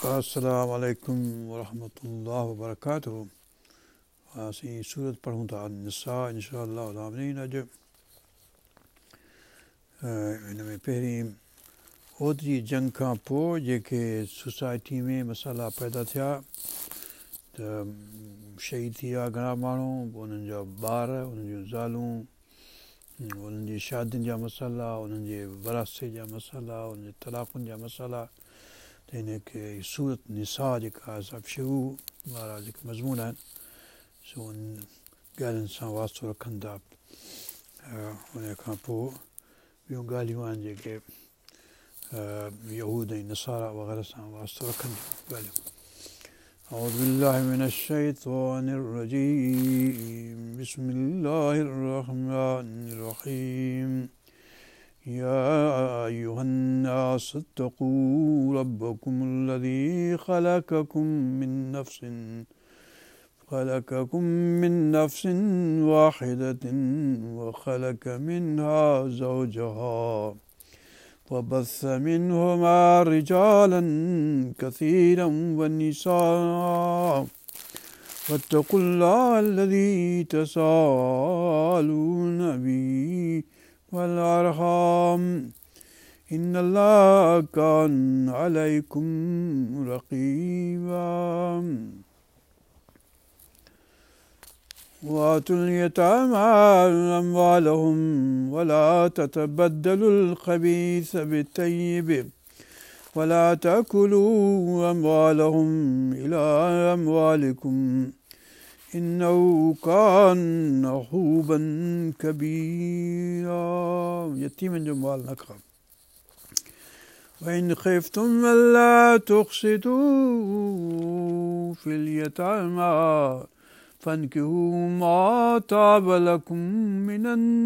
अस्सलामु अलैकुम वरहमतुल्लाहि वबरकातुहू। असीं सूरत पढ़ूं था निसा इंशाअल्लाह आमीन। अॼु हिन में पहिरीं ओतिरी जंग खां पोइ जेके सोसाइटी में मसाला पैदा थिया त शहीद थी विया घणा माण्हू, उन्हनि जा ॿार, उन्हनि जूं ज़ालूं, उन्हनि जी शादियुनि जा मसाला, उन्हनि जे वरासे जा मसाला, उन्हनि जे तलाकुनि जा मसाला, त हिन खे सूरत निसा जेका सभु शुरू वारा जेके मज़मून आहिनि सो उन ॻाल्हियुनि सां वास्तो रखनि था। उन खां पोइ ॿियूं ॻाल्हियूं आहिनि जेके यहूद ऐं नसारा वग़ैरह सां वास्तो रखनि थियूं ॻाल्हियूं। أعوذ بالله من الشيطان الرجيم بسم الله الرحمن الرحيم يا أيها الناس اتقوا ربكم الذي خلقكم من نفس واحدة وخلق منها زوجها وبث منهما رجالا كثيرا والنساء واتقوا الله الذي تساءلون به والأرحام إن الله كان عليكم رقيبا وآتوا اليتامى أموالهم ولا تتبدلوا الخبيث بالطيب ولا تأكلوا أموالهم إلى أموالكم إنه كان حوبا كبيرا يتيمن जो माल न खाओ। وإن خفتم ألا تقسطوا في اليتامى فانكحوا ما طاب لكم من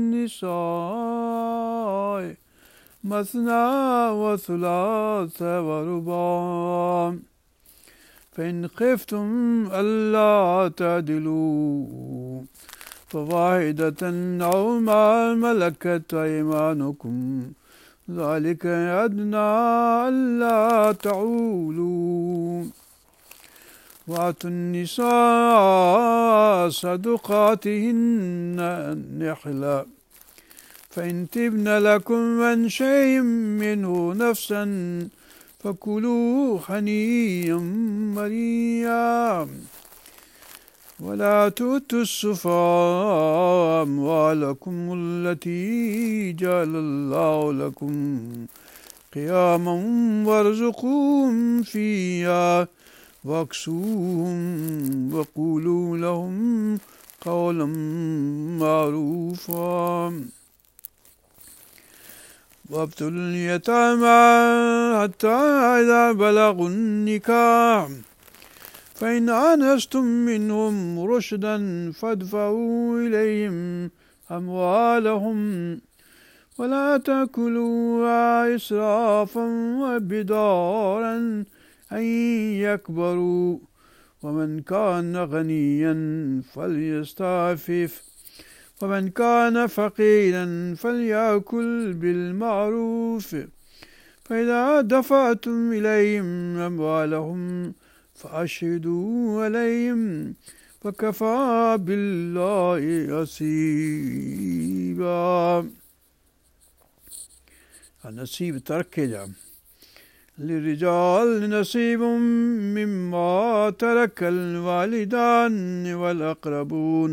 النساء مثنى وثلاث ورباع فإن خفتم ألا تعدلوا فواحدة أو ما ملكت أيمانكم ذلك أدنى ألا تعولوا وآتوا النساء صدقاتهن نحلا فإن تبن لكم عن شيء منه نفسا فكلوا هنيئا مريئا ولا تؤتوا السفهاء أموالكم التي جعل الله لكم قياما وارزقوهم فيها واكسوهم وقولوا لهم قولا معروفا وابتلوا اليتامى حتى إذا بلغوا النكاح فإن آنستم منهم رشدا فادفعوا إليهم أموالهم ولا تأكلوها إسرافا وبدارا أن يكبروا ومن كان غنيا فليستعفف ومن كان فقيرا فليأكل بالمعروف فإذا دفعتم إليهم أموالهم فأشهدوا عليهم وكفى بالله حسيبا. النصيب تركه جا للرجال نصيب مما ترك الوالدان والأقربون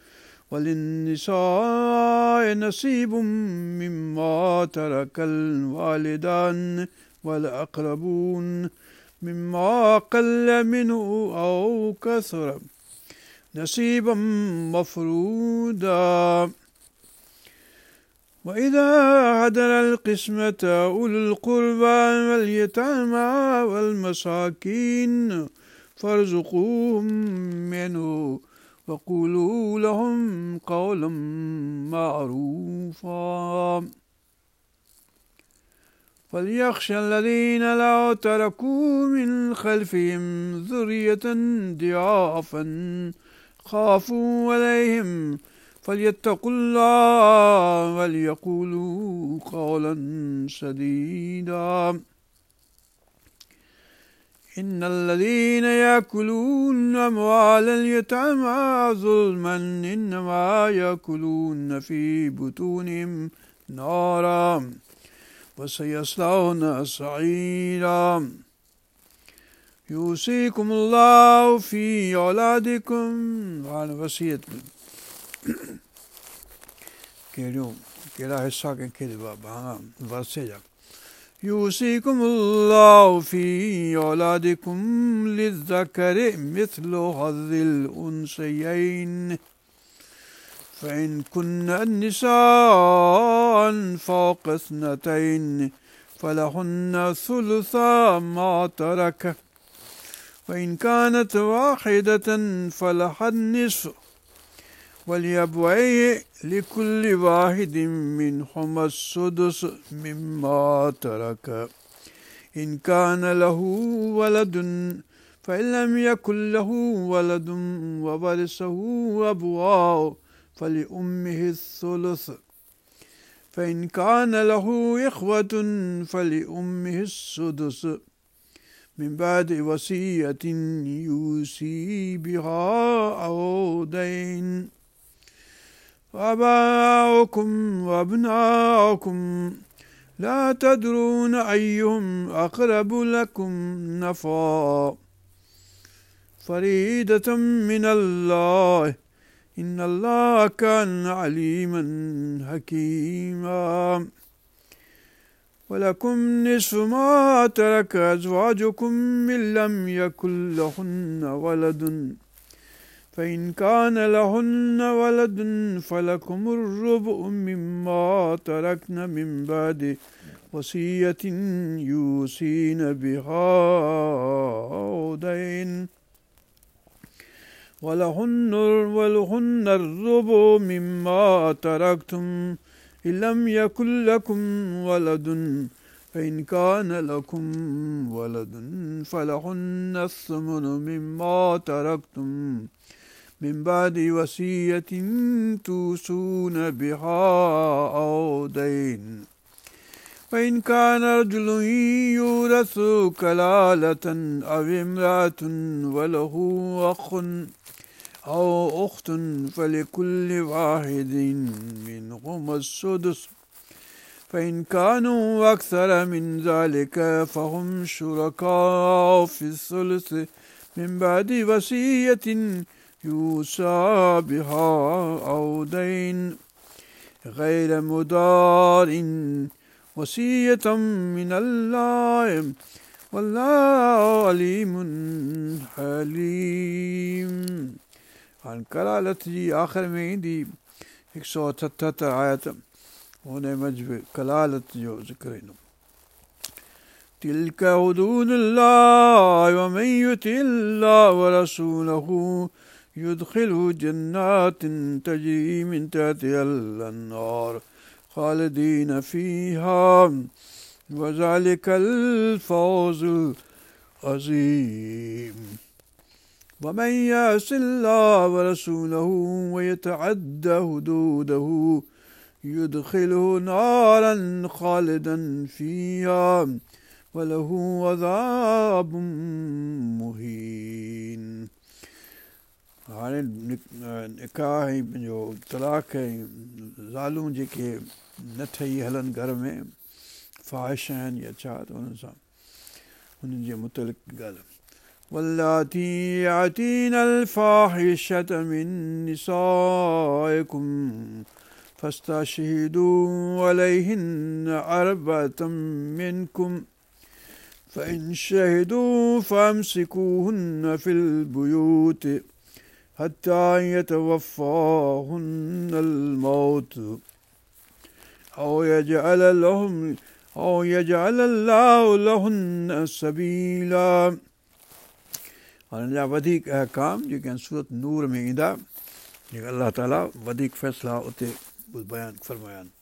وللنساء نصيب مما ترك الوالدان والأقربون مما قل منه أو كثر نصيبا مفروضا وإذا حضر القسمة أولو القربى واليتامى والمساكين فارزقوهم منه وقولوا لهم قولا معروفا فليخشى الذين لو تركوا من خلفهم ذرية ضعافا خافوا عليهم فليتقوا الله وليقولوا قولا سديدا إن الذين يأكلون أموال اليتامى ظلما إنما يأكلون في بطونهم نارا وسيصلون سعيرا يوصيكم الله في أولادكم हाणे वसीयत कहिड़ा हिसा कंहिंखे ॾिबा हा वरसे जा يوصيكم الله في أولادكم للذكر مثل حظ الأنثيين فإن كن النساء فوق اثنتين فلهن ثلثا ما ترك وإن كانت واحدة فلها النصف ولأبويه لكل واحد منهما السدس مما ترك إن كان له ولد فإن لم يكن له ولد وورثه أبواه فلأمه الثلث فإن كان له إخوة فلأمه السدس من بعد وصية يوصي بها أو دين وآباؤكم وأبناؤكم لا تدرون أيهم أقرب لكم نفعا فريدة من الله إن الله كان عليما حكيما ولكم نصف ما ترك أزواجكم إن لم يكن لهن ولد فإن كان لهن ولد فلكم الربع مما تركن من بعد وصية يوصين بها أو دين ولهن الربع مما تركتم إن لم يكن لكم ولد فإن كان لكم ولد فلهن الثمن مما تركتم من بعد وصية توصون بها أو دين فإن كان رجل يورث كلالة أو امرأة وله أخ أو أخت فلكل واحد منهما السدس فإن كانوا أكثر من ذلك فهم شركاء في الثلث من بعد وصية يوصى بها أو دين غير مضار وصية من الله والله عليم حليم हाणे कलालत जी आख़िर में ईंदी 177 आयत हुन मजिब कलालत जो ज़िक्र ईंदो تلك حدود الله ومن يطع الله ورسوله يدخله جنات تجري من تحتها الأنهار خالدين فيها وذلك الفوز العظيم ومن يعص الله ورسوله ويتعد حدوده يدخله نارا خالدا فيها وله عذاب مهين हाणे निकाह ऐं पंहिंजो तलाक ऐं ज़ालूं जेके न ठही हलनि घर में फ़ाहिश आहिनि या छा त हुननि सां हुननि जे मुतलिक़ ॻाल्हि واللاتي يأتين الفاحشة من نسائكم فاستشهدوا عليهن 4 منكم فإن شهدوا فامسكوهن في البيوت حتى يتوفاهن الموت أو يجعل الله لهن سبيلا हाणे जा वधीक अहकाम जेके आहिनि सूरत नूर में ईंदा जेके अलाह ताला वधीक फ़ैसिला उते बयानु फरमाया आहिनि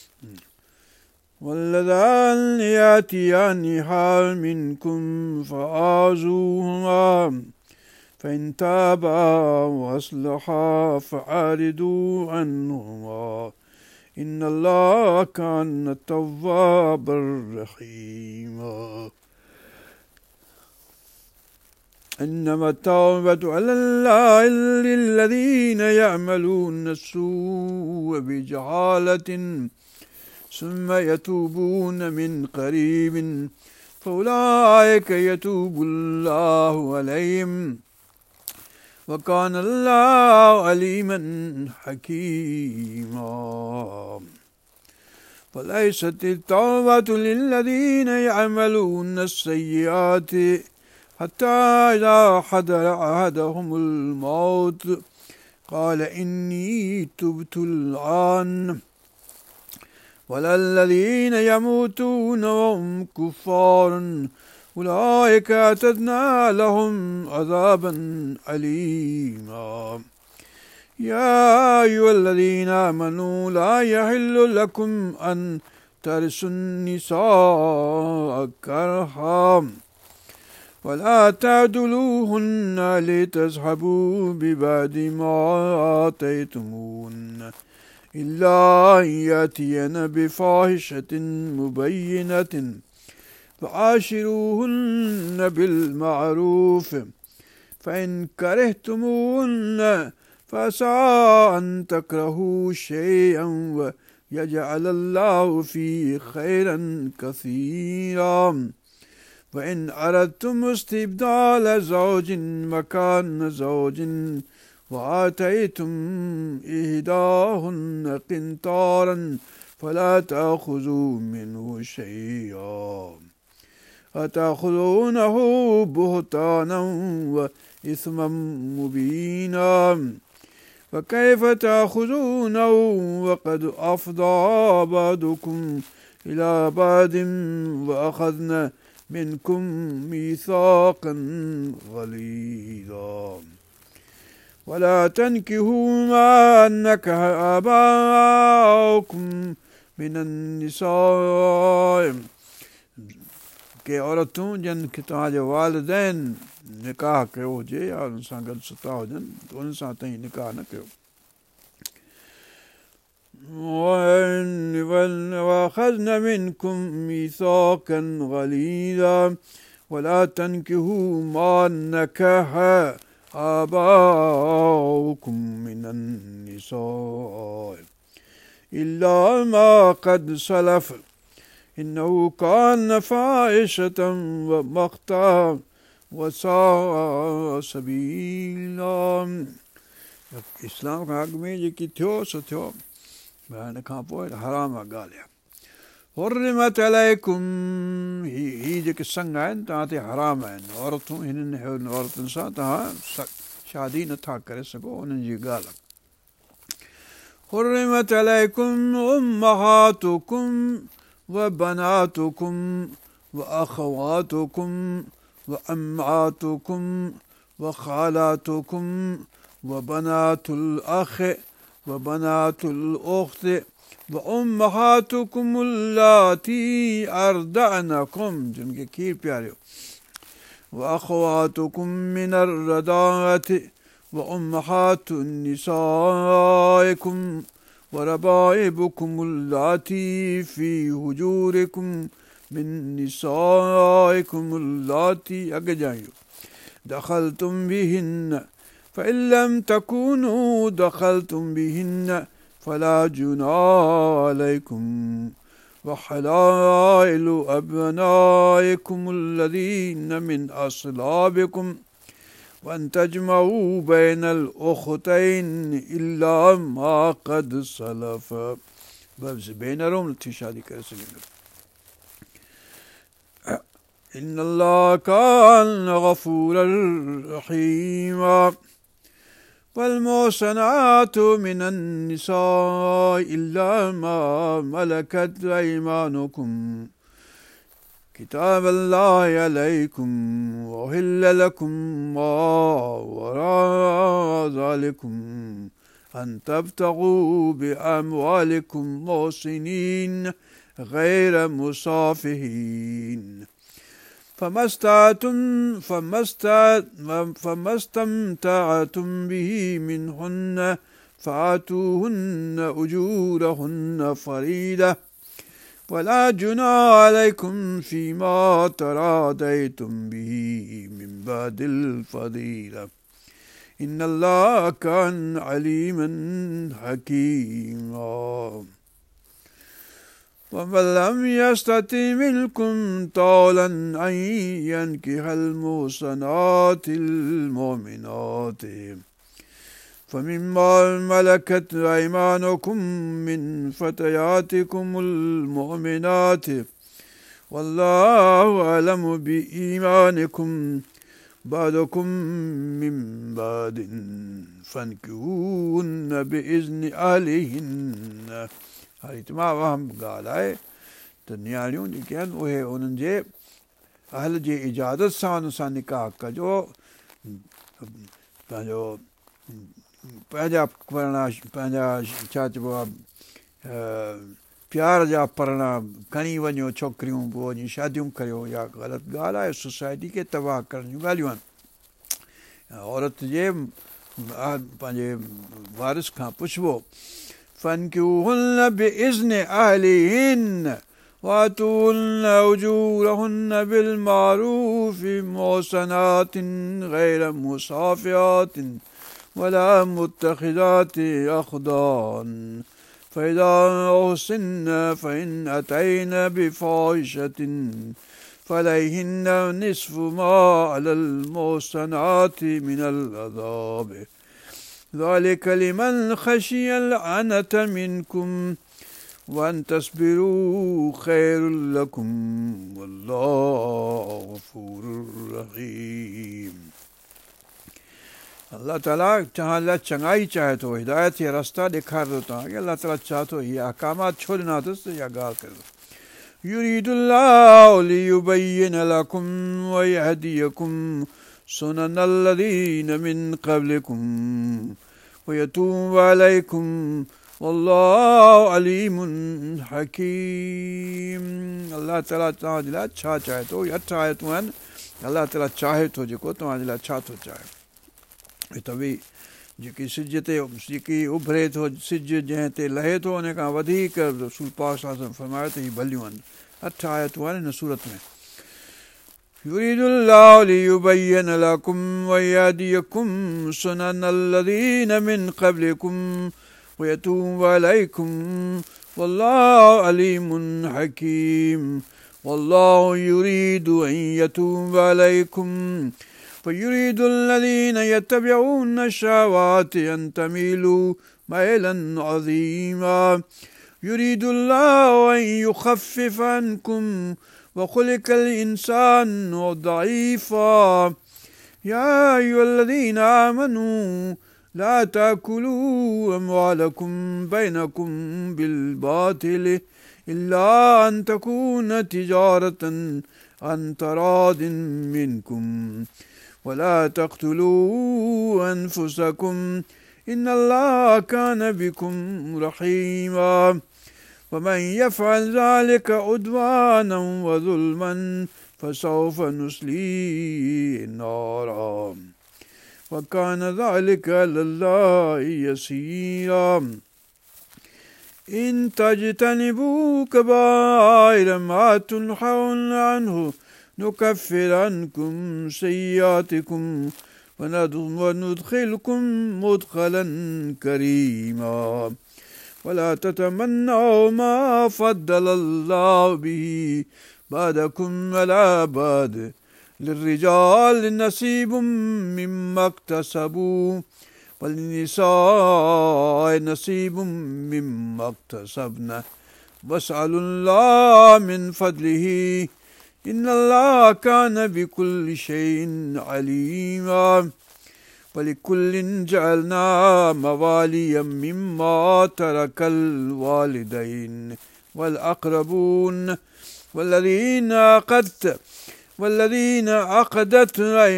واللذان يأتيانها منكم فآذوهما فإن تابا وأصلحا فأعرضوا عنهما إن الله كان توابا رحيما إنما التوبة على الله للذين يعملون السوء بجهالة ثم يتوبون من قريب فأولئك يتوب الله عليهم وكان الله عليما حكيما وليست التوبة للذين يعملون السيئات حتى إذا حضر أحدهم الموت قال إني تبت الآن ولا الذين يموتون وهم كفار أولئك أعتدنا لهم عذابا أليما يا أيها الذين آمنوا لا يحل لكم أن ترثوا النساء كرها ولا تعدلوهن لتذهبوا ببعض ما آتيتموهن إلا أن يأتين بفاحشة مبينة فعاشروهن بالمعروف فإن كرهتموهن فعسى أن تكرهوا شيئا ويجعل الله فيه خيرا كثيرا وإن أردتم استبدال زوج مكان زوج وآتيتم إحداهن قنطارا فلا تأخذوا منه شيئا أتأخذونه بهتانا وإثما مبينا فكيف تأخذونه وقد أفضى بعضكم إلى بعض وأخذن منكم ميثاقا غليظا ولا تنكحوا ما نكح آباؤكم من النساء के औरतूं जिन खे तव्हांजे वालिदैन निकाह कयो हुजे या उन सां गॾु सुता हुजनि त उन सां ताईं निकाह न कयो وأخذن منكم ميثاقا غليظا ولا تنكحوا ما نكح آباؤكم من النساء إلا ما قد سلف إنه كان فاحشة ومقتا وساء سبيلا इस्लाम खां अॻु में जेकी थियो सो थियो हिन खां पोइ हराम ॻाल्हि आहे हुर्रिमत अलैकुम ही जेके संग आहिनि तव्हां ते हराम आहिनि औरतूं हिननि औरतुनि सां तव्हां शादी नथा करे सघो उन्हनि जी ॻाल्हि आहे हुर्रिमत अलैकुम उम्महातुकुम وبناتكم وأخواتكم وأمعاتكم وخالاتكم وبنات الأخ وبنات الأخت وأمهاتكم اللاتي أرضعنكم जिनके खीर पियारियो وأخواتكم من الرضاعة وأمهات نسائكم وربائبكم اللاتي في هجوركم من نسائكم اللاتي أجايو دخلتم بهن فإن لم تكونوا دخلتم بهن فلا جناح عليكم وحلائل أبنائكم الذين من أصلابكم وأن تجمعوا بين الأختين إلا ما قد سلف بس भेनरूं नथी शादी करे सघंदा إن الله كان غفورا رحيما والمحصنات من النساء إلا ما ملكت أيمانكم كتاب الله عليكم وأحل لكم ما وراء ذلكم أن تبتغوا بأموالكم محسنين غير مسافحين فما استمتعتم به منهن فآتوهن أجورهن فريدة ولا جناح عليكم فيما تراضيتم به من بعد الفضيلة إن الله كان عليما حكيما ومن لم يستطع منكم طولا أن ينكح المحصنات المؤمنات فمما ملكت أيمانكم من فتياتكم المؤمنات والله أعلم بإيمانكم بعضكم من بعض فانكحوهن بإذن أهلهن हाली तमामु अहम ॻाल्हि आहे त नियाणियूं जेके आहिनि उहे उन्हनि जे अहल जी इजाज़त सां उन सां निकाह कजो पंहिंजो पंहिंजा परणा पंहिंजा छा चइबो आहे प्यार जा परणा खणी वञो छोकिरियूं पोइ वञी शादियूं करियो इहा ग़लति ॻाल्हि आहे सोसाइटी खे तबाह करण जूं ॻाल्हियूं आहिनि औरत जे पंहिंजे वारिस खां पुछिबो فانكحوهن بإذن أهلهن وآتوهن أجورهن بالمعروف محصنات غير مصافحات ولا متخذات أخدان فإذا أحسن فإن أتين بفاحشة فعليهن نصف ما على المحصنات من العذاب ذلك لمن خشي العنة منكم وأن تصبروا خير لكم والله غفور رحيم अल्लाह ताला तव्हां लाइ चङाई चाहे थो हिदायत जा रस्ता ॾेखारे थो तव्हांखे अल्लाह ताला चाहे थो इहे अहकामात छो ॾिना अथसि इहा ॻाल्हि करे युरीदुल्लाहु लियुबय्यिन लकुम वयहदियकुम सुनन الذين من قبلكم ويتوب عليكم والله عليم حكيم अल्लाह ताला तव्हांजे लाइ छा चाहे थो इहे 8 आयतूं आहिनि अल्लाह ताला चाहे थो जेको तव्हांजे लाइ छा थो चाहे त भई जेकी सिज ते जेकी उभरे थो सिज जंहिं ते लहे थो उन खां वधीक रसूल पाक सल्लल्लाहु अलैहि वसल्लम फरमायो त हीअ भलियूं आहिनि 8 आयतूं आहिनि हिन सूरत में يريد الله ليبين لكم ويهديكم سنن الذين من قبلكم ويتوب عليكم والله عليم حكيم والله يريد أن يتوب عليكم فيريد الذين يتبعون الشهوات أن تميلوا ميلا عظيما يريد الله أن يخفف عنكم وخلق الإنسان ضعيفا يا أيها الذين آمنوا لا تأكلوا أموالكم بينكم بالباطل إلا أن تكون تجارة عن تراض منكم ولا تقتلوا أنفسكم إن الله كان بكم رحيما ومن يفعل ذلك عدوانا وظلما فسوف نصليه نارا وكان ذلك على الله يسيرا إن تجتنبوا كبائر ما تنهون عنه نكفر عنكم سيئاتكم وندخلكم مدخلا كريما ولا تتمنوا ما فضل الله به بعضكم على بعض للرجال نصيب مما اكتسبوا وللنساء نصيب مما اكتسبن واسألوا الله من فضله إن الله كان بكل شيء عليما ولكل جعلنا مواليا مما ترك الوالدين والأقربون والذين عقدت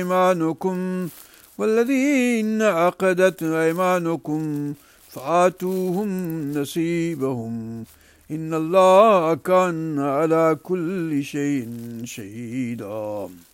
أيمانكم فآتوهم نصيبهم إن الله كان على كل شيء شهيدا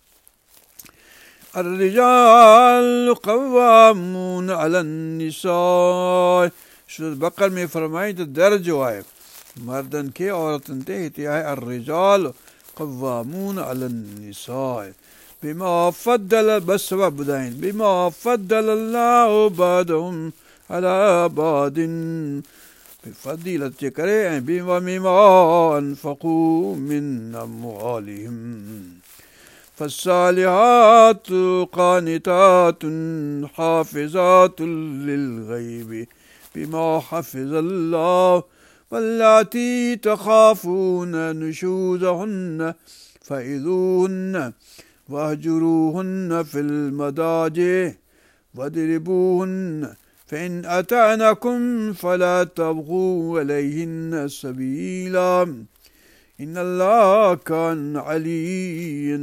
الرجال قوامون على النساء सूरत बकर में फरमाई त दर्जो आहे मर्दनि खे औरतुनि ते हिते आहे الرجال قوامون على النساء بما فضل بس سبب ॿुधाइनि بما فضل الله بعضهم على بعض بفضيلت जे करे ऐं بما أنفقوا من أموالهم فالصالحات قانتات حافظات للغيب بما حفظ الله واللاتي تخافون نشوزهن فإذوهن واهجروهن في المضاجع واضربوهن فإن أطعنكم فلا تبغوا عليهن سبيلا إن الله كان عليا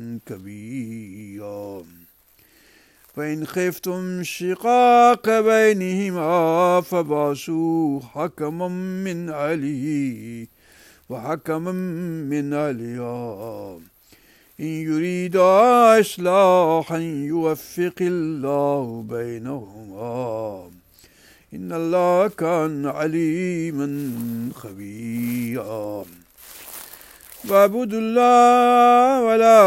كبيرا فإن خفتم شقاق بينهما فبعثوا حكما من أهله وحكما من أهلها إن يريدا إصلاحا يوفق الله بينهما إن الله كان عليما خبيرا واعبدوا الله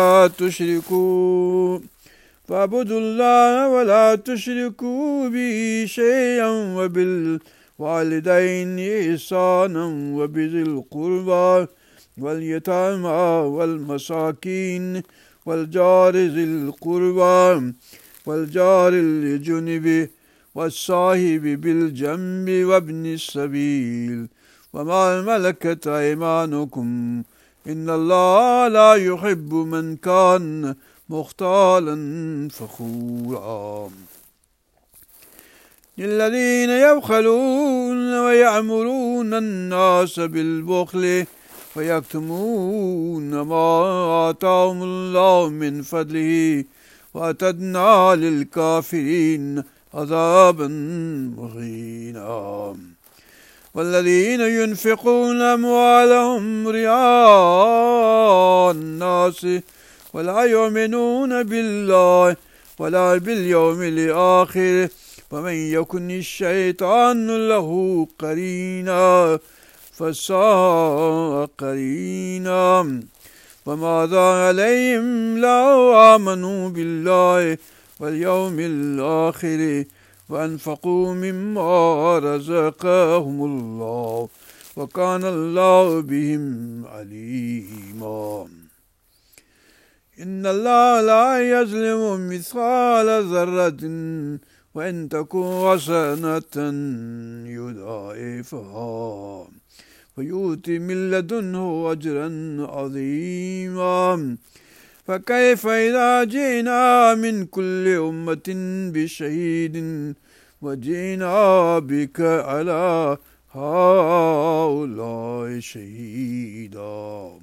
ولا تشركوا به شيئا وبالوالدين إحسانا وبذي القربى واليتامى والمساكين والجار ذي القربى والجار الجنب والصاحب بالجنب وابن السبيل وما ملكت أيمانكم إن الله لا يحب من كان مختالا فخورا الذين يبخلون ويأمرون الناس بالبخل ويكتمون ما آتاهم الله من فضله وأعتدنا للكافرين عذابا مهينا والذين ينفقون أموالهم رئاء الناس ولا يؤمنون بالله ولا باليوم الآخر ومن يكن الشيطان له قرينا فساء قرينا وماذا عليهم لو آمنوا بالله واليوم الآخر وأنفقوا مما رزقهم الله وكان الله بهم عليما إن الله لا يظلم مثقال ذرة وإن تكن حسنة يضاعفها ويؤتي من لدنه أجرا عظيما فكيف إذا جئنا من كل أمة بشهيد وجئنا بك على هؤلاء شهيدا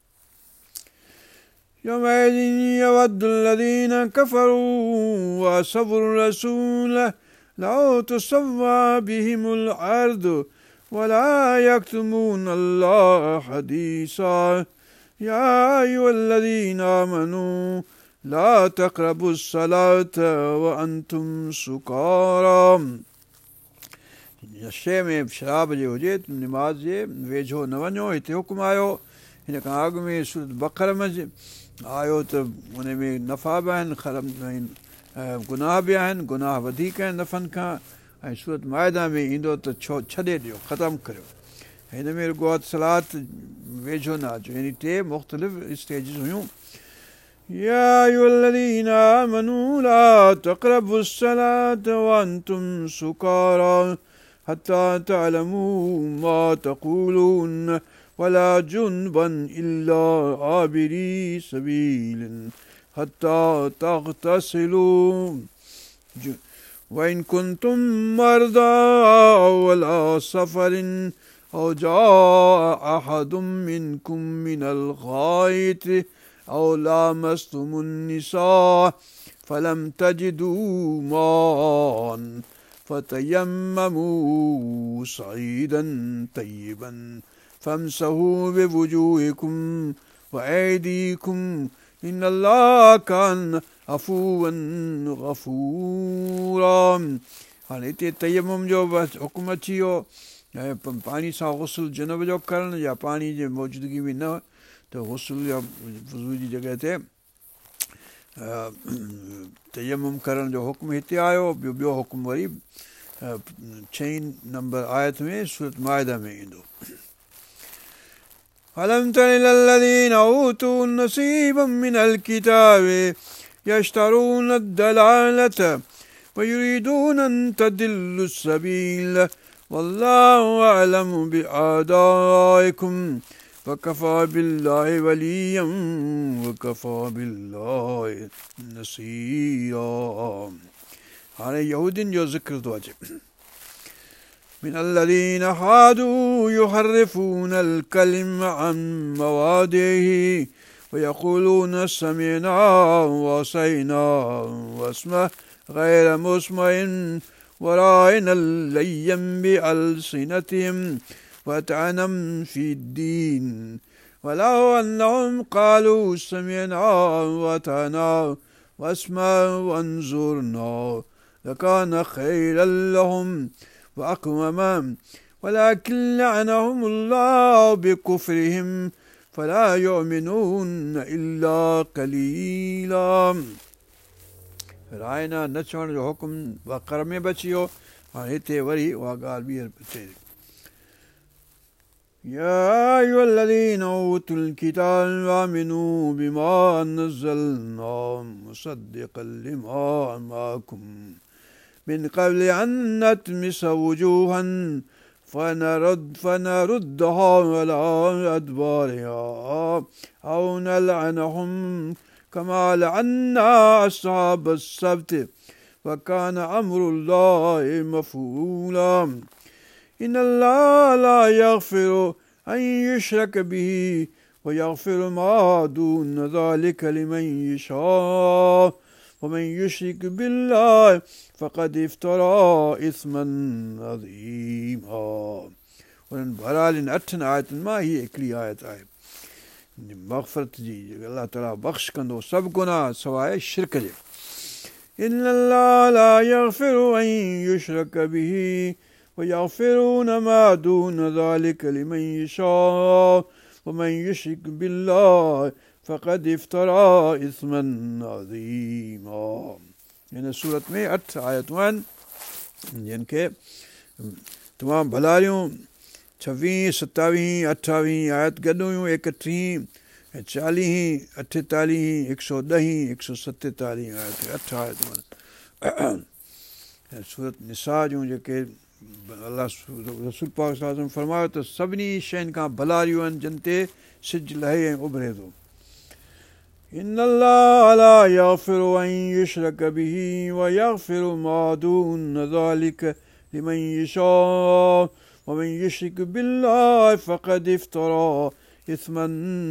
يومئذ يود الذين كفروا وعصوا الرسول لو تسوى بهم الأرض ولا يكتمون الله حديثا يا أيها الذين آمنوا لا تقربوا الصلاة وأنتم سكارى नशे में शराब जे हुजे निमाज़ जे वेझो न वञो हिते हुकुम आयो हिन खां अॻु में सूरत बक़र में आयो त उन में नफ़ा बि आहिनि गुनाह बि आहिनि गुनाह वधीक आहिनि नफ़नि खां ऐं सूरत माइदा में ईंदो त छो छॾे ॾियो ख़तमु करियो हिन में रुॻो सलात वेझो न अचो यानी टे मुख़्तलिफ़ स्टेजिस हुयूं يا أيها الذين آمنوا لا تقربوا الصلاة وأنتم سكارى حتى تعلموا ما تقولون ولا جنبا إلا عابري سبيل حتى تغتسلوا وإن كنتم مرضى أو على سفر أو جاء أحد منكم من الغائط أو لامستم النساء فلم تجدوا ماء فتيمموا صعيدا طيبا فامسحوا بوجوهكم وأيديكم إن الله كان عفوا غفورا हाणे हिते तयम्मुम जो बसि हुकुम अची वियो ऐं पाणी सां गुस्ल जनब जो करणु या पाणी जे मौजूदगी में न त गुस्ल या वज़ू जी जॻह ते तयम्मुम करण जो हुक्म हिते आयो, ॿियो हुक्म वरी 6 नंबर आयत में सूरत माइदा में ईंदो। ألم تر إلى الذين أوتوا نصيبا من الكتاب يشترون الضلالة ويريدون أن تضلوا السبيل والله أعلم بأعدائكم وكفى بالله وليا وكفى بالله نصيرا. हाणे यहूदियुनि जो ज़िक्र थो अचे। من الذين هادوا يحرفون الكلم عن مواضعه ويقولون سمعنا وعصينا واسمع غير مسمع وراعنا ليا بألسنتهم وطعنا في الدين ولو أنهم قالوا سمعنا وأطعنا واسمع وانظرنا لكان خيرا لهم وأقوم ولكن لعنهم الله بكفرهم فلا يؤمنون إلا قليلا. रायना न चवण जो हुकुम वक़र में बि अची वियो। हाणे हिते वरी उहा ॻाल्हि ॿीहर अचे। يا أيها الذين أوتوا الكتاب آمنوا بما نزلنا مصدقا لما معكم من قبل أن نطمس وجوها فنردها على أدبارها أو نلعنهم كما لعنا أصحاب السبت وكان أمر الله مفعولا. إن الله لا يغفر أن يشرك به ويغفر ما دون ذلك لمن يشاء ومن يشرك بالله فقد افترى إثما عظيما. उन्हनि बहरालिन 8 आयतुनि मां हीअ हिकिड़ी आयत आहे मग़फ़रत जी, अलाह ताला बख़्श कंदो सभु गुनाह सवाइ शिरक जे। إن الله لا يغفر أن يشرك به ويغفر ما دون ذلك لمن يشاء ومن يشرك بالله فقد افترى إثما عظيما. हिन सूरत में 8 आयतूं आहिनि जिन खे तमामु भलारियूं 26, 27, 28 आयत गॾु हुयूं, 31, 40, 48, 110, 147 आयत 8 आयतूं आहिनि। सूरत निसा जूं जेके अलाह रसूल पाक सल्लल्लाहु अलैहि वसल्लम फरमायो त सभिनी शयुनि खां भलारियूं आहिनि जिन ते सिज लहे ऐं उभरे थो। إن الله لا يغفر أن يشرك به ويغفر ما دون ذلك لمن يشاء ومن يشرك بالله فقد افترى إثما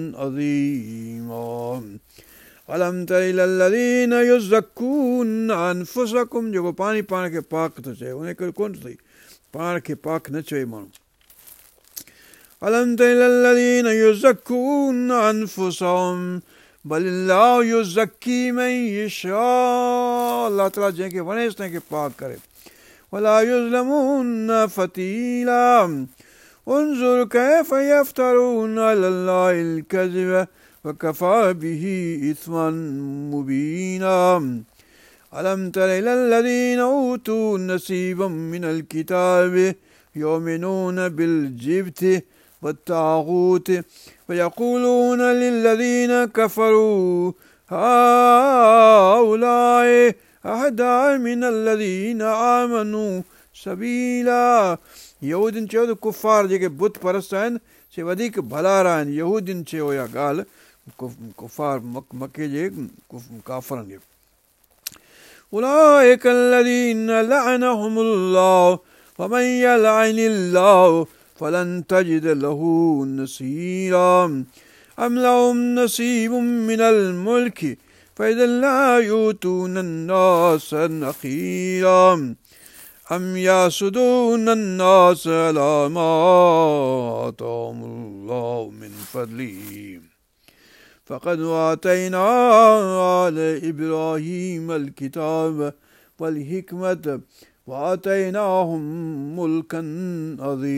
عظيما. ألم تر إلى الذين يزكون أنفسكم जेको पाण खे पाक थो चए उन करे कोन थी पाण खे पाक न चए माण्हू। ألم تر إلى الذين يزكون أنفسهم بل الله يزكي من يشاء अल्लाह ताला जंहिंखे वणेसि तंहिंखे पाक करे। ولا يظلمون فتيلا انظر كيف يفترون على الله الكذب وكفى به إثما مبينا. ألم تر إلى الذين أوتوا نصيبا من الكتاب يؤمنون بالجبت والطاغوت ويقولون للذين كفروا هؤلاء أهدى من الذين آمنوا سبيلا. यहूदियुनि चयो त कुफ़ार जेके बुत परस्त आहिनि से वधीक भलारा आहिनि। यहूदियुनि चयो इहा ॻाल्हि कुफ़ार मके जे काफ़रनि खे। أولئك الذين لعنهم الله ومن يلعن الله فلن تجد له نصيرا. أم لهم نصيب من الملك فإذا لا يؤتون الناس نقيرا. أم يحسدون الناس على ما آتاهم الله من فضله فقد آتينا آل إبراهيم الكتاب والحكمة وآتيناهم ملكا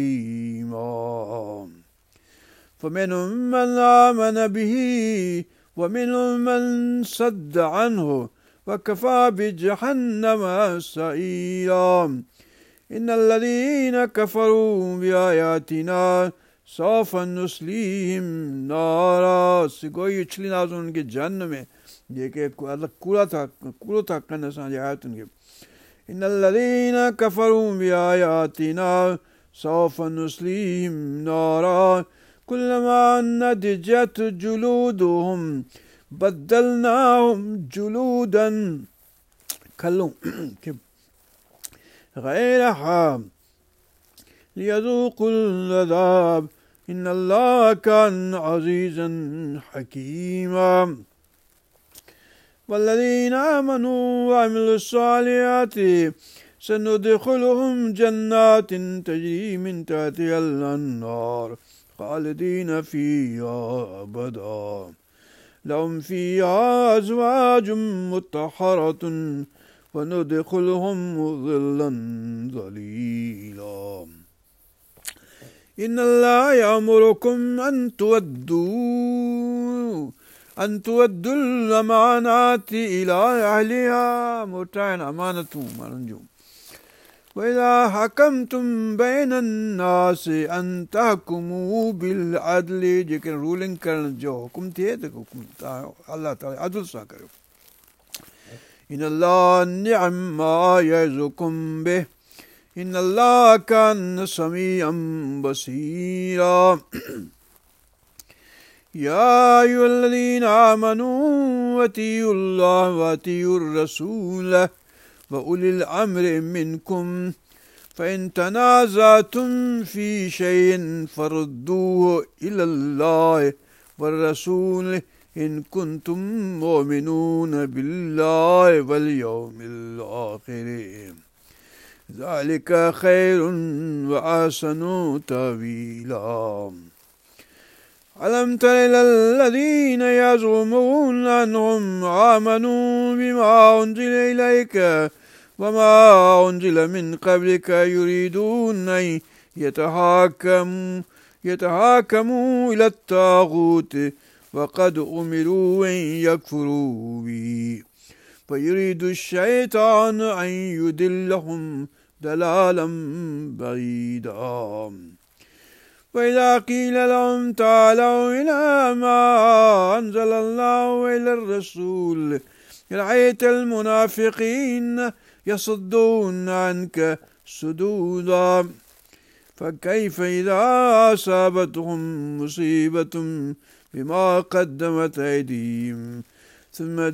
عظيما. فمنهم من آمن به ومنهم من صد عنه وكفى بجهنم سعيرا إن الذين كفروا بآياتنا سوف نصليهم نارا सिगोई उछलींदासीं उनखे जहन्नम में जेके कूड़ा था कनि असांजे आयतुनि खे إن الذين كفروا بآياتنا سوف نصليهم نارا كلما نضجت جلودهم بدلناهم جلودا خلوا غيرها ليذوقوا العذاب إن الله كان عزيزا حكيما والذين آمنوا وعملوا الصالحات سندخلهم جنات تجري من تحتها الأنهار خالدين فيها أبدا لهم فيها أزواج مطهرة وندخلهم ظلا ظليلا إن الله يأمركم أن تودوا الأمانات إلى أهلها موٹائن أمانتوں مانن جون وإذا حكمتم بين الناس أن تحكموا بالعدل जेके रूलिंग करण जो हुकुम थिए त हुकुम अल्लाह ताला अदल सां करियो إن الله نعم ما يعظكم به إن الله كان سميعا بصيرا يا أيها الذين آمنوا أطيعوا الله وأطيعوا الرسول وأولي الأمر منكم فإن تنازعتم في شيء فردوه إلى الله والرسول إن كنتم مؤمنون بالله واليوم الآخر ذلك خير وأحسن تأويلا ألم تر إلى الذين يزعمون أنهم آمنوا بما أنزل إليك وما أنزل من قبلك يريدون أن يتحاكموا إلى الطاغوت وقد أمروا أن يكفروا به فيريد الشيطان أن يضلهم ضلالا بعيدا وإذا قيل لهم تعالوا إلى ما أنزل الله وإلى الرسول رأيت المنافقين يصدون عنك صدودا فكيف إذا أصابتهم مصيبة بما قدمت أيديهم ثم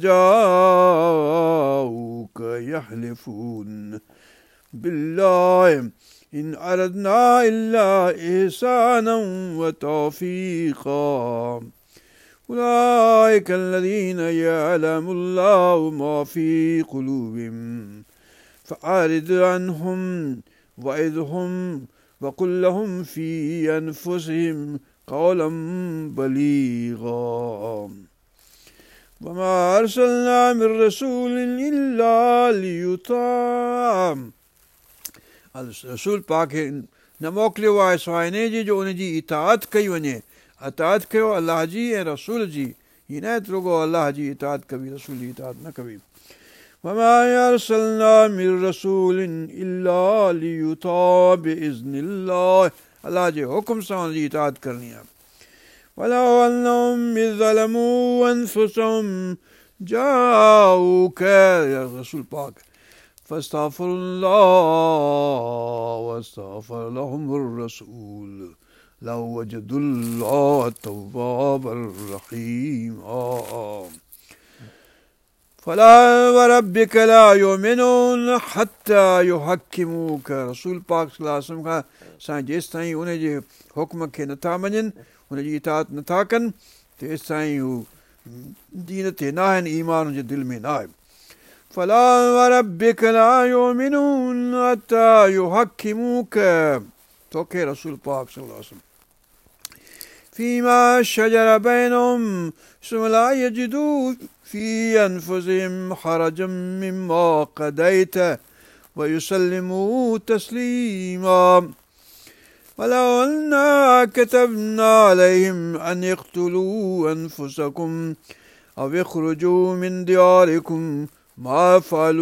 جاءوك يحلفون بالله إن أردنا إلا إحسانا وتوفيقا أولئك الذين يعلم الله ما في قلوبهم فأعرض عنهم وعظهم وقل لهم في أنفسهم قولا بليغا وما أرسلنا من رسول إلا ليطاع रसूल पाक खे न मोकिलियो आहे सवाइ इन जी जो उन जी इताअत कई वञे इताअत कयो अलाह जी ऐं रसूल जी हीअ न रुॻो अलाह जी इताअत कबी रसूल जी इताअत न कबी وما أرسلنا من رسول إلا ليطاع بإذن الله अलाह जे हुकुम सां उन जी इताअत करणी आहे ولو أنهم إذ ظلموا أنفسهم جاءوك يا رسول पाक فاستغفر الله واستغفر لهم الرسول لوجدوا الله توابا رحيما فلا وربك لا يؤمنون حتى يحكموك رسول पाक सल्लल्लाहु अलैहि वसल्लम खां असां जेसि ताईं उन जे हुकुम खे नथा मञनि उन जी इताअत नथा कनि तेसि ताईं हू दीन ते न आहिनि ईमान जे दिलि में न आहे فلا وربك لا يؤمنون حتى يحكموك توكي رسول पाक صلى الله عليه وسلم فيما شجر بينهم ثم لا يجدوا في أنفسهم حرجا مما قضيت ويسلموا تسليما ولو أنا كتبنا عليهم أن يقتلوا أنفسكم أو اخرجوا من دياركم ما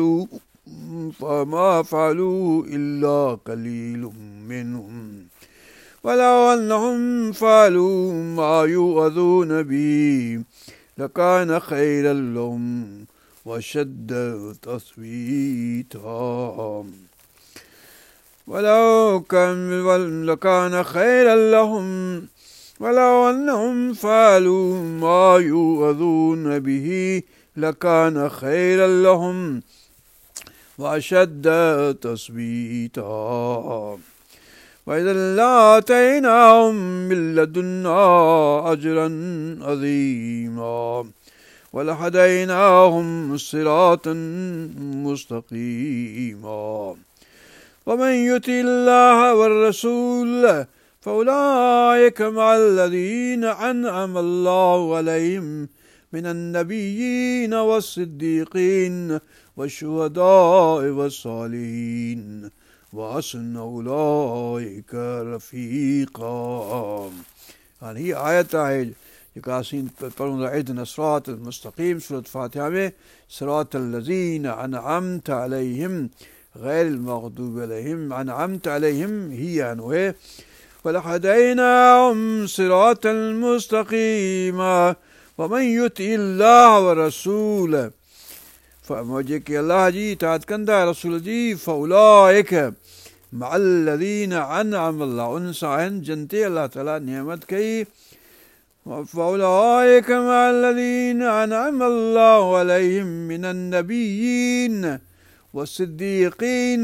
فعلوا إلا قليل منهم ولو أنهم فعلوا ما يوعظون به لكان خيرا لهم وأشد تثبيتا لكان خيرا لهم ولو أنهم فعلوا ما يوعظون به لكان خيرا لهم وأشد تثبيتا وإذا لآتيناهم من لدنا أجرا عظيما ولهديناهم صراطا مستقيما ومن يطع الله والرسول فأولئك مع الذين أنعم الله عليهم من النبيين والصديقين والشهداء والصالحين وحسن أولئك رفيقا. हाणे हीअ आयत आहे जेका असीं पढ़ूं था इहदिना सिरात मुस्तक़ीम सूरत फातिहा में सिरात लज़ीन अनअमत अलैहिम गैरिल मग़दूब अलैहिम अनअमत अलैहिम हीअ आहिनि उहे वलहदैनाहुम सिरातल मुस्तक़ीमा वमन युति अल्लाह व रसूल जेके अलाह जी इताअत कंदा रसूल जी फउलाइक मअल्लज़ीन अनअम अल्लाह उन सां आहिनि जिन ते अलाह ताला नेमत कई फउलाइक मअल्लज़ीन अनअम अल्लाह अलैहिम मिनन नबिय्यीन वस्सिद्दीक़ीन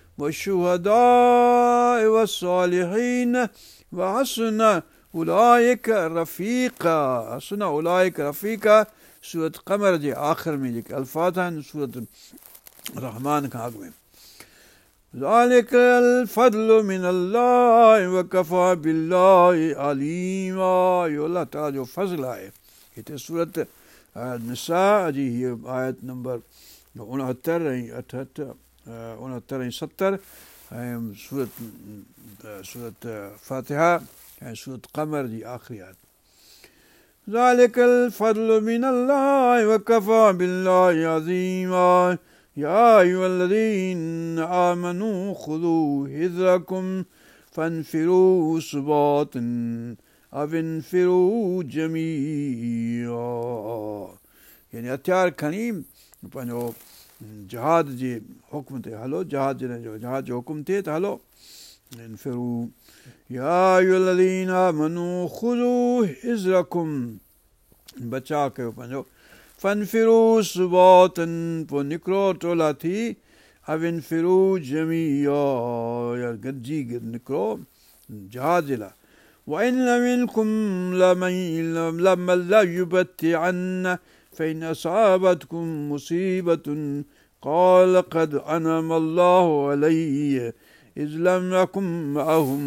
वशुहदाए वस्सालिहीन वहसुन उलाइक रफ़ीक़ा हसुन उलाइक रफ़ीक़ा सूरत क़मर जे आख़िर में जेके अल्फाज़ आहिनि सूरत रहमान खां अॻु में ज़ालिकल फ़ज़्लु मिनल्लाहि वकफ़ा बिल्लाहि अलीमा इहो अलाह ताला जो फ़ज़्ल आहे। हिते सूरत निसा जी हीअ आयत नंबर 69 ऐं 68 69 ऐं 70 ऐं सूरत फातिहा ऐं सूरत क़मर जी आख़िरी आयत ज़ालिकल फ़ज़्लु मिनल्लाहि वकफ़ा बिल्लाहि अज़ीमा या अय्युहल्लज़ीना आमनू ख़ुज़ू हिज़्रकुम फ़न्फ़िरू सुबातिन अव इन्फ़िरू जमीआ यानी हथियार खणी पंहिंजो जहाद जे हुक्म ते हलो जहाद जो हुकुम थिए त हलो इन्फ़िरू या अय्युहल्लज़ीना आमनू ख़ुज़ू हिज़्रकुम बचा कयो पंहिंजो फ़न्फ़िरू सुबातन पोइ निकिरो टोला थी अव इन्फ़िरू जमीआ या गॾिजी निकिरो जहाद जे लाइ وإن منكم لمن ليبطئن فإن أصابتكم مصيبة قال قد أنعم الله علي إذ لم يكن معهم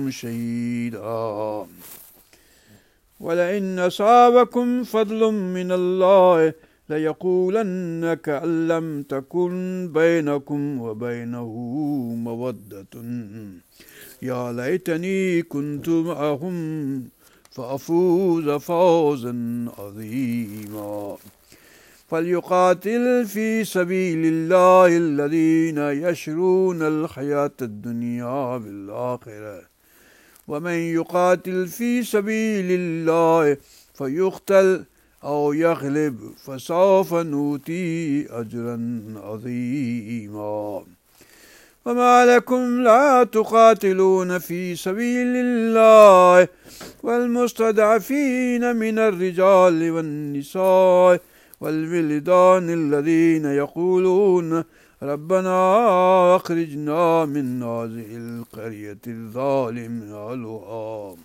شهيدا ولئن أصابكم فضل من الله ليقولن كأن لم تكن بينكم وبينه مودة يا ليتني كنت معهم فأفوز فوزا عظيما فليقاتل في سبيل الله الذين يشرون الحياة الدنيا بالآخرة ومن يقاتل في سبيل الله فيقتل أو يغلب فسوف نؤتيه أجرا عظيما وما لكم لا تقاتلون في سبيل الله والمستضعفين من الرجال والنساء والولدان الذين يقولون ربنا أخرجنا من هذه القرية الظالم أهلها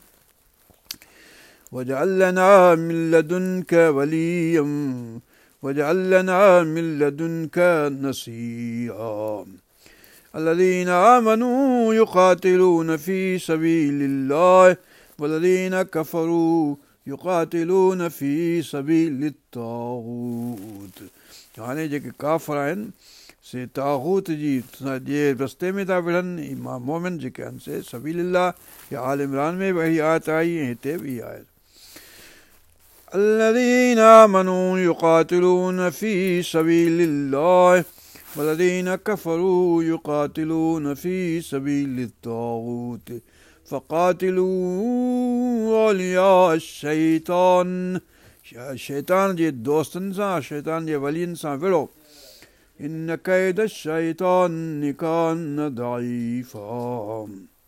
واجعل لنا من لدنك وليا واجعل لنا من لدنك نصيرا الذين آمنوا يقاتلون في سبيل الله والذين كفروا يقاتلون في سبيل الطاغوت हाणे जेके काफ़िर आहिनि से तागूत जी जे रस्ते में था विढ़नि मोमिन जेके आहिनि से सबीलिल्लाह या आल इमरान में बि इहा आयत आई ऐं हिते बि आयत الذين آمنوا يقاتلون في سبيل الله والذين كفروا يقاتلون في سبيل الطاغوت فقاتلوا أولياء الشيطان शैतान जे दोस्तनि सां शैतान जे वलियुनि सां विढ़ो इन कैद الشيطان كان ضعيفا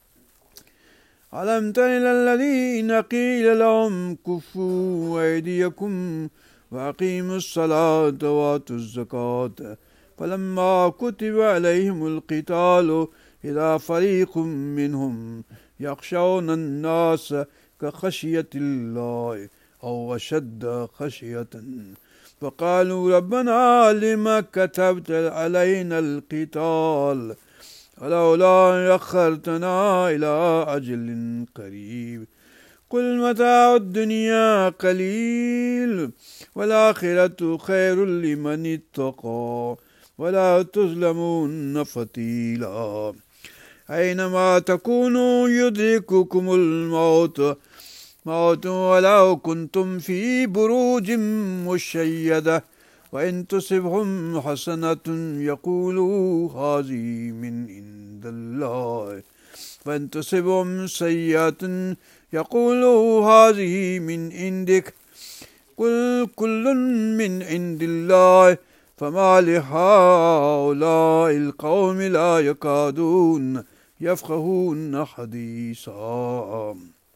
ألم تر إلى الذين قيل لهم كفوا أيديكم وأقيموا الصلاة وآتوا الزكاة فلما كتب عليهم القتال إذا فريق منهم يخشون الناس كخشية الله أو أشد خشية فقالوا ربنا لما كتبت علينا القتال ولولا أخرتنا إلى أجل قريب قل متاع الدنيا قليل والآخرة خير لمن اتقى ولا تظلمون فتيلا أينما تكونوا يدرككم الموت ولو كنتم في بروج مشيدة وإن تصبهم حسنة يقولوا هذه من عند الله وإن تصبهم سيئة يقولوا هذه من عندك قل كل من عند الله فما لهؤلاء القوم لا يكادون يفقهون حديثا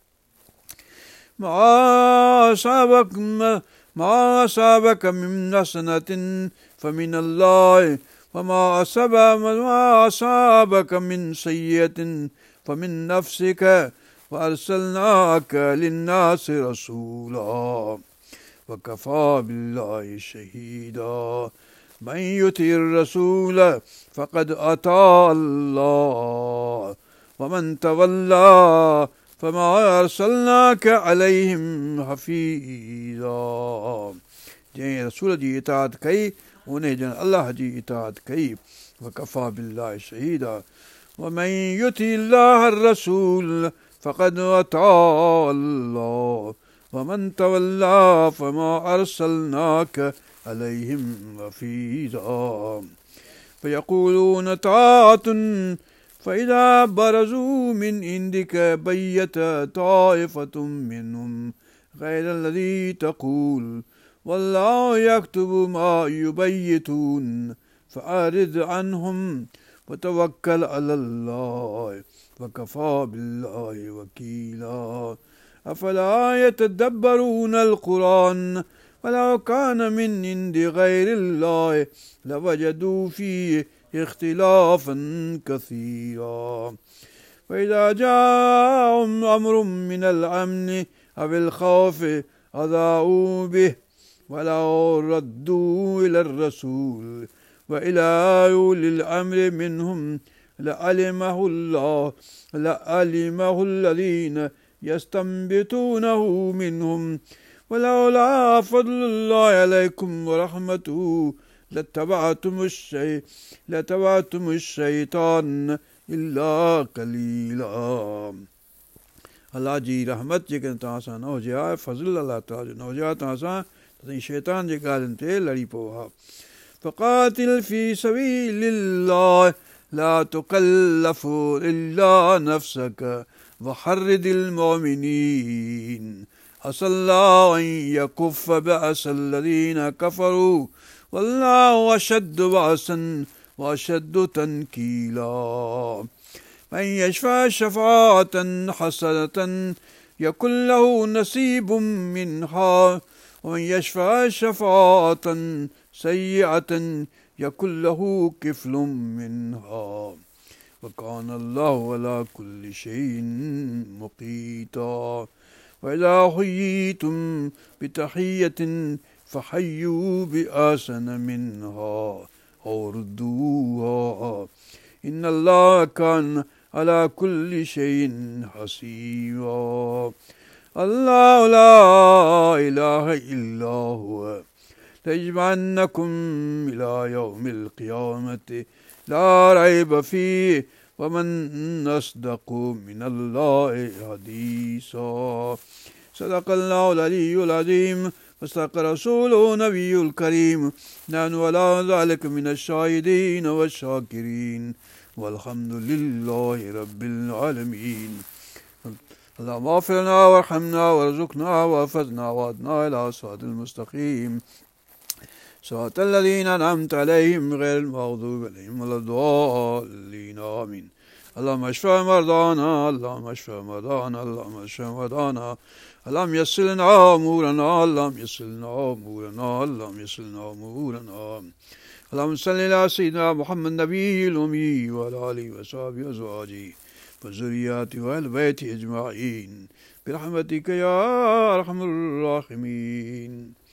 ما أصابك من حسنة فمن الله وما أصابك من سيئة فمن نفسك وأرسلناك للناس رسولا وكفى بالله شهيدا من يطع الرسول فقد أطاع الله ومن تولى فما أرسلناك عليهم حفيظا جंहिं रसूल जी इताअत कई उन ॼण अलाह जी इताअत कई वकफ़ा बिल्लाहि शहीदा ومن يطع الله الرسول فقد أطاع الله ومن تولى فما أرسلناك عليهم حفيظا فيقولون طاعة فإذا برزوا من عندك بيت طائفة منهم غير الذي تقول والله يكتب ما يبيتون فأعرض عنهم وتوكل على الله وكفى بالله وكيلا أفلا يتدبرون القرآن ولو كان من عند غير الله لوجدوا فيه اختلافا كثيرا فإذا جاءهم أمر من الأمن أو الخوف أذاعوا به ولو ردوا إلى الرسول وإلى أولي الأمر منهم لعلمه الذين يستنبطونه منهم ولولا فضل الله عليكم ورحمته لتبعتم الشيطان إلا قليلا अलाह जी रहमत जेकॾहिं तव्हां सां न हुजे हा फज़ल अलाह ताला जो न हुजे हा तव्हां सां त शैतान जे ॻाल्हियुनि ते लड़ी पियो हा फ़क़ातिल फ़ी सबीलिल्लाह ला तुकल्लफ़ु इल्ला नफ़्सक वहर्रिदिल मुमिनीन असल्लाहु अन यकुफ़ बअसल्लज़ीना कफ़रू वल्लाहु अशद्दु बअसन वअशद्दु तनकीला من يشفع شفاعة حسنة يكن له نصيب منها ومن يشفع شفاعة سيئة يكن له كفل منها وكان الله على كل شيء مقيتا وإذا حييتم بتحية فحيوا بأحسن منها أو ردوها إن الله كان على كل شيء حسيبا الله لا إله إلا هو ليجمعنكم إلى يوم القيامة لا ريب فيه ومن أصدق من الله حديثا صدق الله العلي العظيم وصدق رسوله نبي الكريم نحن على ذلك من الشاهدين والشاكرين والحمد لله رب العالمين اللهم اغفر لنا وارحمنا وارزقنا واحفظنا وهدنا إلى صراط المستقيم صراط الذين أنعمت عليهم غير المغضوب عليهم ولا الضالين آمين اللهم اشف مرضانا اللهم اشف مرضانا اللهم اشف مرضانا اللهم يسر لنا أمورنا اللهم يسر لنا أمورنا اللهم يسر لنا أمورنا اللهم صل على سيدنا محمد النبي الأمي وعلى آله وصحبه وأزواجه وذرياته وأهل بيته أجمعين برحمتك يا أرحم الراحمين.